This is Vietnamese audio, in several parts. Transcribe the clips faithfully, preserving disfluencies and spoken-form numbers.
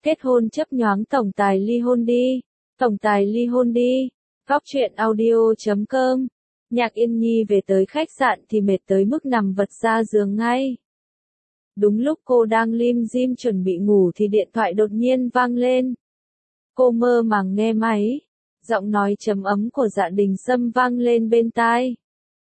Kết hôn chấp nhoáng tổng tài ly hôn đi. Tổng tài ly hôn đi. Góc truyện audio chấm com. Nhạc Yên Nhi về tới khách sạn thì mệt tới mức nằm vật ra giường ngay. Đúng lúc cô đang lim dim chuẩn bị ngủ thì điện thoại đột nhiên vang lên. Cô mơ màng nghe máy. Giọng nói trầm ấm của Dạ Đình Sâm vang lên bên tai.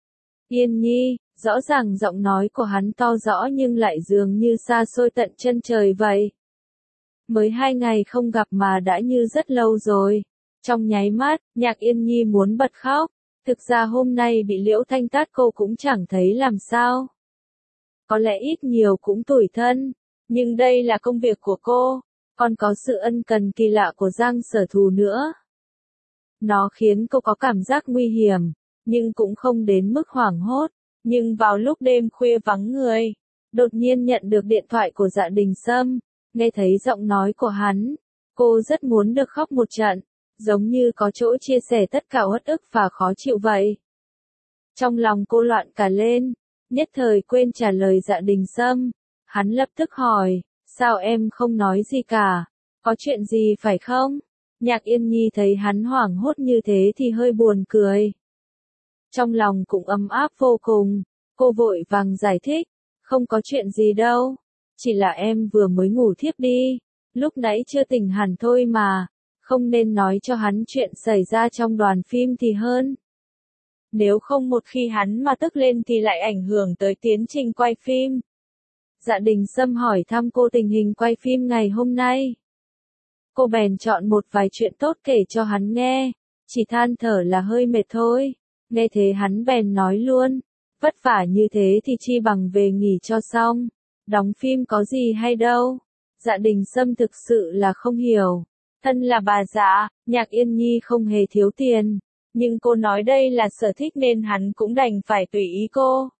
Yên Nhi, rõ ràng giọng nói của hắn to rõ nhưng lại dường như xa xôi tận chân trời vậy. Mới hai ngày không gặp mà đã như rất lâu rồi. Trong nháy mắt, Nhạc Yên Nhi muốn bật khóc. Thực ra hôm nay bị Liễu Thanh tát cô cũng chẳng thấy làm sao. Có lẽ ít nhiều cũng tủi thân, nhưng đây là công việc của cô, còn có sự ân cần kỳ lạ của Giang Sở Thù nữa. Nó khiến cô có cảm giác nguy hiểm, nhưng cũng không đến mức hoảng hốt. Nhưng vào lúc đêm khuya vắng người, đột nhiên nhận được điện thoại của Dạ Đình Sâm, nghe thấy giọng nói của hắn, cô rất muốn được khóc một trận, giống như có chỗ chia sẻ tất cả uất ức và khó chịu vậy. Trong lòng cô loạn cả lên, nhất thời quên trả lời Dạ Đình Sâm. Hắn lập tức hỏi, sao em không nói gì cả, có chuyện gì phải không? Nhạc Yên Nhi thấy hắn hoảng hốt như thế thì hơi buồn cười. Trong lòng cũng ấm áp vô cùng, cô vội vàng giải thích, không có chuyện gì đâu, chỉ là em vừa mới ngủ thiếp đi, lúc nãy chưa tỉnh hẳn thôi mà, không nên nói cho hắn chuyện xảy ra trong đoàn phim thì hơn. Nếu không một khi hắn mà tức lên thì lại ảnh hưởng tới tiến trình quay phim. Dạ Đình Sâm hỏi thăm cô tình hình quay phim ngày hôm nay. Cô bèn chọn một vài chuyện tốt kể cho hắn nghe, chỉ than thở là hơi mệt thôi. Nghe thế hắn bèn nói luôn, vất vả như thế thì chi bằng về nghỉ cho xong, đóng phim có gì hay đâu. Dạ Đình Sâm thực sự là không hiểu, thân là bà Dạ, Nhạc Yên Nhi không hề thiếu tiền, nhưng cô nói đây là sở thích nên hắn cũng đành phải tùy ý cô.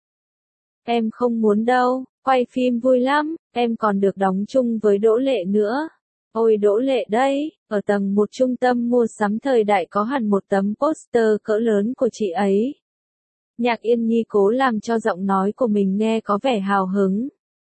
Em không muốn đâu, quay phim vui lắm, em còn được đóng chung với Đỗ Lệ nữa. Ôi Đỗ Lệ đấy, ở tầng một trung tâm mua sắm thời đại có hẳn một tấm poster cỡ lớn của chị ấy. Nhạc Yên Nhi cố làm cho giọng nói của mình nghe có vẻ hào hứng.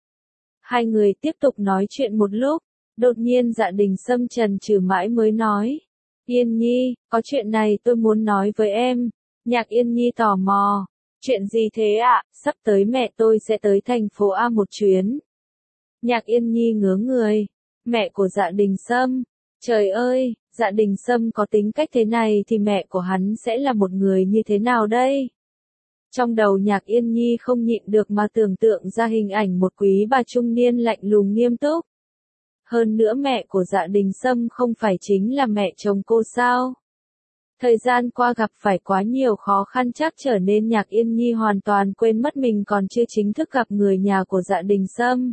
Hai người tiếp tục nói chuyện một lúc, đột nhiên Dạ Đình Sâm chần chừ mãi mới nói. Yên Nhi, có chuyện này tôi muốn nói với em. Nhạc Yên Nhi tò mò. Chuyện gì thế ạ? À? Sắp tới mẹ tôi sẽ tới thành phố A một chuyến. Nhạc Yên Nhi ngớ người. Mẹ của Dạ Đình Sâm. Trời ơi, Dạ Đình Sâm có tính cách thế này thì mẹ của hắn sẽ là một người như thế nào đây? Trong đầu Nhạc Yên Nhi không nhịn được mà tưởng tượng ra hình ảnh một quý bà trung niên lạnh lùng nghiêm túc. Hơn nữa mẹ của Dạ Đình Sâm không phải chính là mẹ chồng cô sao? Thời gian qua gặp phải quá nhiều khó khăn chắc trở nên Nhạc Yên Nhi hoàn toàn quên mất mình còn chưa chính thức gặp người nhà của Dạ Đình Sâm.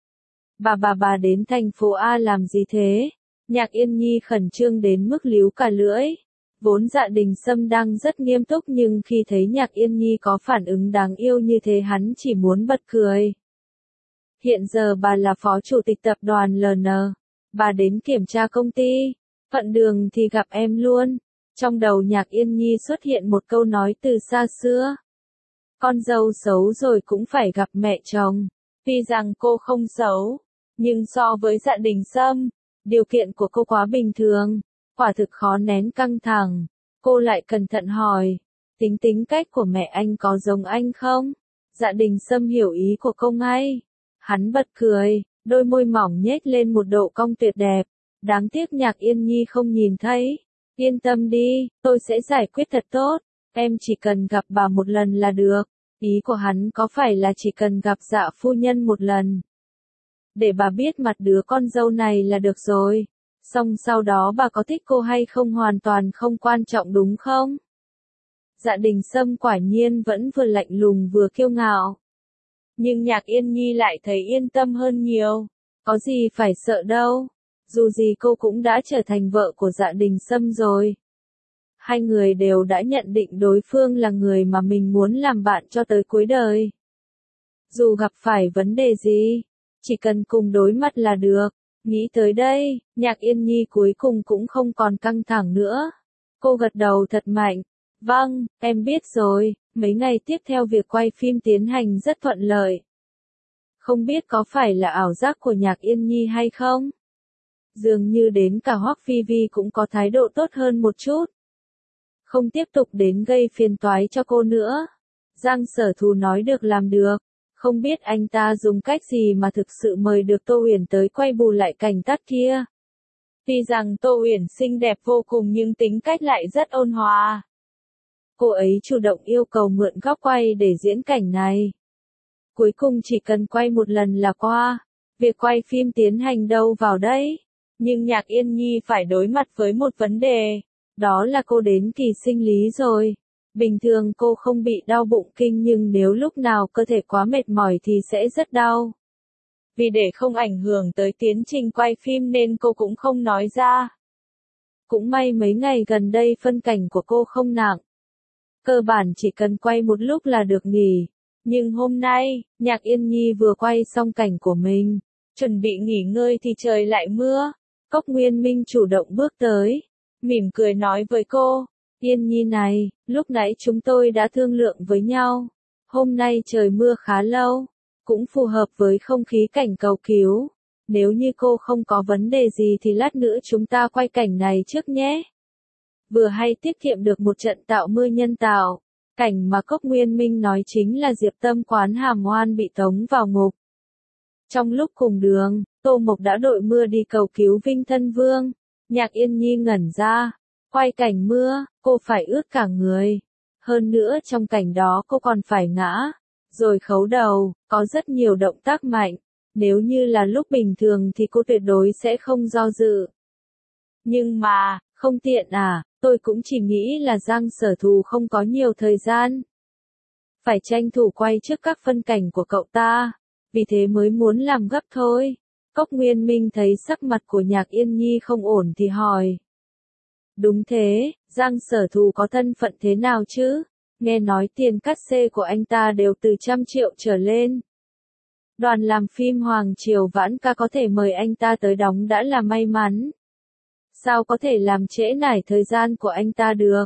Bà bà bà đến thành phố A làm gì thế? Nhạc Yên Nhi khẩn trương đến mức líu cả lưỡi. Vốn Dạ Đình Sâm đang rất nghiêm túc nhưng khi thấy Nhạc Yên Nhi có phản ứng đáng yêu như thế hắn chỉ muốn bật cười. Hiện giờ bà là phó chủ tịch tập đoàn lờ en. Bà đến kiểm tra công ty. Phận đường thì gặp em luôn. Trong đầu Nhạc Yên Nhi xuất hiện một câu nói từ xa xưa. Con dâu xấu rồi cũng phải gặp mẹ chồng. Tuy rằng cô không xấu, nhưng so với Dạ Đình Sâm, điều kiện của cô quá bình thường, quả thực khó nén căng thẳng. Cô lại cẩn thận hỏi, tính tính cách của mẹ anh có giống anh không? Dạ Đình Sâm hiểu ý của cô ngay. Hắn bật cười, đôi môi mỏng nhếch lên một độ cong tuyệt đẹp. Đáng tiếc Nhạc Yên Nhi không nhìn thấy. Yên tâm đi, tôi sẽ giải quyết thật tốt. Em chỉ cần gặp bà một lần là được. Ý của hắn có phải là chỉ cần gặp Dạ phu nhân một lần, để bà biết mặt đứa con dâu này là được rồi. Xong sau đó bà có thích cô hay không hoàn toàn không quan trọng đúng không? Dạ Đình Sâm quả nhiên vẫn vừa lạnh lùng vừa kiêu ngạo. Nhưng Nhạc Yên Nhi lại thấy yên tâm hơn nhiều. Có gì phải sợ đâu. Dù gì cô cũng đã trở thành vợ của Dạ Đình Sâm rồi. Hai người đều đã nhận định đối phương là người mà mình muốn làm bạn cho tới cuối đời. Dù gặp phải vấn đề gì, chỉ cần cùng đối mặt là được. Nghĩ tới đây, Nhạc Yên Nhi cuối cùng cũng không còn căng thẳng nữa. Cô gật đầu thật mạnh. Vâng, em biết rồi, mấy ngày tiếp theo việc quay phim tiến hành rất thuận lợi. Không biết có phải là ảo giác của Nhạc Yên Nhi hay không? Dường như đến cả Hoắc Phi Vi cũng có thái độ tốt hơn một chút. Không tiếp tục đến gây phiền toái cho cô nữa. Giang Sở Thù nói được làm được. Không biết anh ta dùng cách gì mà thực sự mời được Tô Uyển tới quay bù lại cảnh tắt kia. Tuy rằng Tô Uyển xinh đẹp vô cùng nhưng tính cách lại rất ôn hòa. Cô ấy chủ động yêu cầu mượn góc quay để diễn cảnh này. Cuối cùng chỉ cần quay một lần là qua. Việc quay phim tiến hành đâu vào đấy. Nhưng Nhạc Yên Nhi phải đối mặt với một vấn đề. Đó là cô đến kỳ sinh lý rồi. Bình thường cô không bị đau bụng kinh nhưng nếu lúc nào cơ thể quá mệt mỏi thì sẽ rất đau. Vì để không ảnh hưởng tới tiến trình quay phim nên cô cũng không nói ra. Cũng may mấy ngày gần đây phân cảnh của cô không nặng. Cơ bản chỉ cần quay một lúc là được nghỉ. Nhưng hôm nay, Nhạc Yên Nhi vừa quay xong cảnh của mình, chuẩn bị nghỉ ngơi thì trời lại mưa. Cốc Nguyên Minh chủ động bước tới, mỉm cười nói với cô, Yên Nhi này, lúc nãy chúng tôi đã thương lượng với nhau. Hôm nay trời mưa khá lâu, cũng phù hợp với không khí cảnh cầu cứu. Nếu như cô không có vấn đề gì thì lát nữa chúng ta quay cảnh này trước nhé. Vừa hay tiết kiệm được một trận tạo mưa nhân tạo. Cảnh mà Cốc Nguyên Minh nói chính là Diệp Tâm Quán Hàm Oan bị tống vào ngục. Trong lúc cùng đường, Tô Mộc đã đội mưa đi cầu cứu Vinh Thân Vương. Nhạc Yên Nhi ngẩn ra. Quay cảnh mưa, cô phải ướt cả người. Hơn nữa trong cảnh đó cô còn phải ngã. Rồi khấu đầu, có rất nhiều động tác mạnh. Nếu như là lúc bình thường thì cô tuyệt đối sẽ không do dự. Nhưng mà, không tiện à, tôi cũng chỉ nghĩ là Giang Sở Thù không có nhiều thời gian. Phải tranh thủ quay trước các phân cảnh của cậu ta. Vì thế mới muốn làm gấp thôi. Cốc Nguyên Minh thấy sắc mặt của Nhạc Yên Nhi không ổn thì hỏi. Đúng thế, Giang Sở Thù có thân phận thế nào chứ? Nghe nói tiền cát xê của anh ta đều từ trăm triệu trở lên. Đoàn làm phim Hoàng Triều Vãn Ca có thể mời anh ta tới đóng đã là may mắn. Sao có thể làm trễ nải thời gian của anh ta được?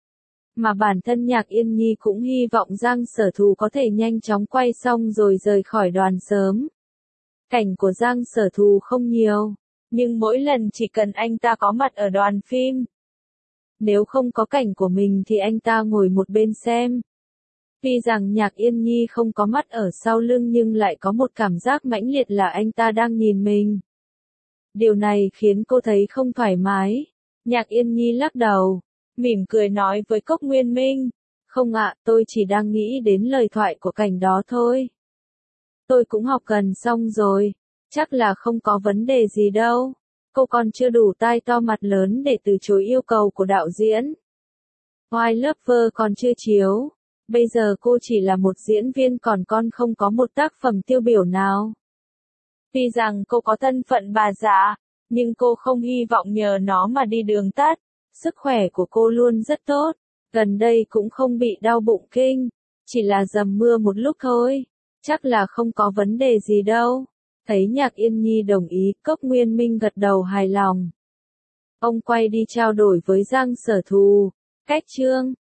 Mà bản thân Nhạc Yên Nhi cũng hy vọng Giang Sở Thù có thể nhanh chóng quay xong rồi rời khỏi đoàn sớm. Cảnh của Giang Sở Thù không nhiều, nhưng mỗi lần chỉ cần anh ta có mặt ở đoàn phim. Nếu không có cảnh của mình thì anh ta ngồi một bên xem. Tuy rằng Nhạc Yên Nhi không có mắt ở sau lưng nhưng lại có một cảm giác mãnh liệt là anh ta đang nhìn mình. Điều này khiến cô thấy không thoải mái. Nhạc Yên Nhi lắc đầu, mỉm cười nói với Cốc Nguyên Minh. Không ạ, tôi chỉ đang nghĩ đến lời thoại của cảnh đó thôi. Tôi cũng học gần xong rồi, chắc là không có vấn đề gì đâu. Cô còn chưa đủ tai to mặt lớn để từ chối yêu cầu của đạo diễn. Why Lover còn chưa chiếu. Bây giờ cô chỉ là một diễn viên còn con không có một tác phẩm tiêu biểu nào. Tuy rằng cô có thân phận bà già, nhưng cô không hy vọng nhờ nó mà đi đường tắt. Sức khỏe của cô luôn rất tốt. Gần đây cũng không bị đau bụng kinh. Chỉ là dầm mưa một lúc thôi. Chắc là không có vấn đề gì đâu. Thấy Nhạc Yên Nhi đồng ý, Cốc Nguyên Minh gật đầu hài lòng. Ông quay đi trao đổi với Giang Sở Thù. Cách chương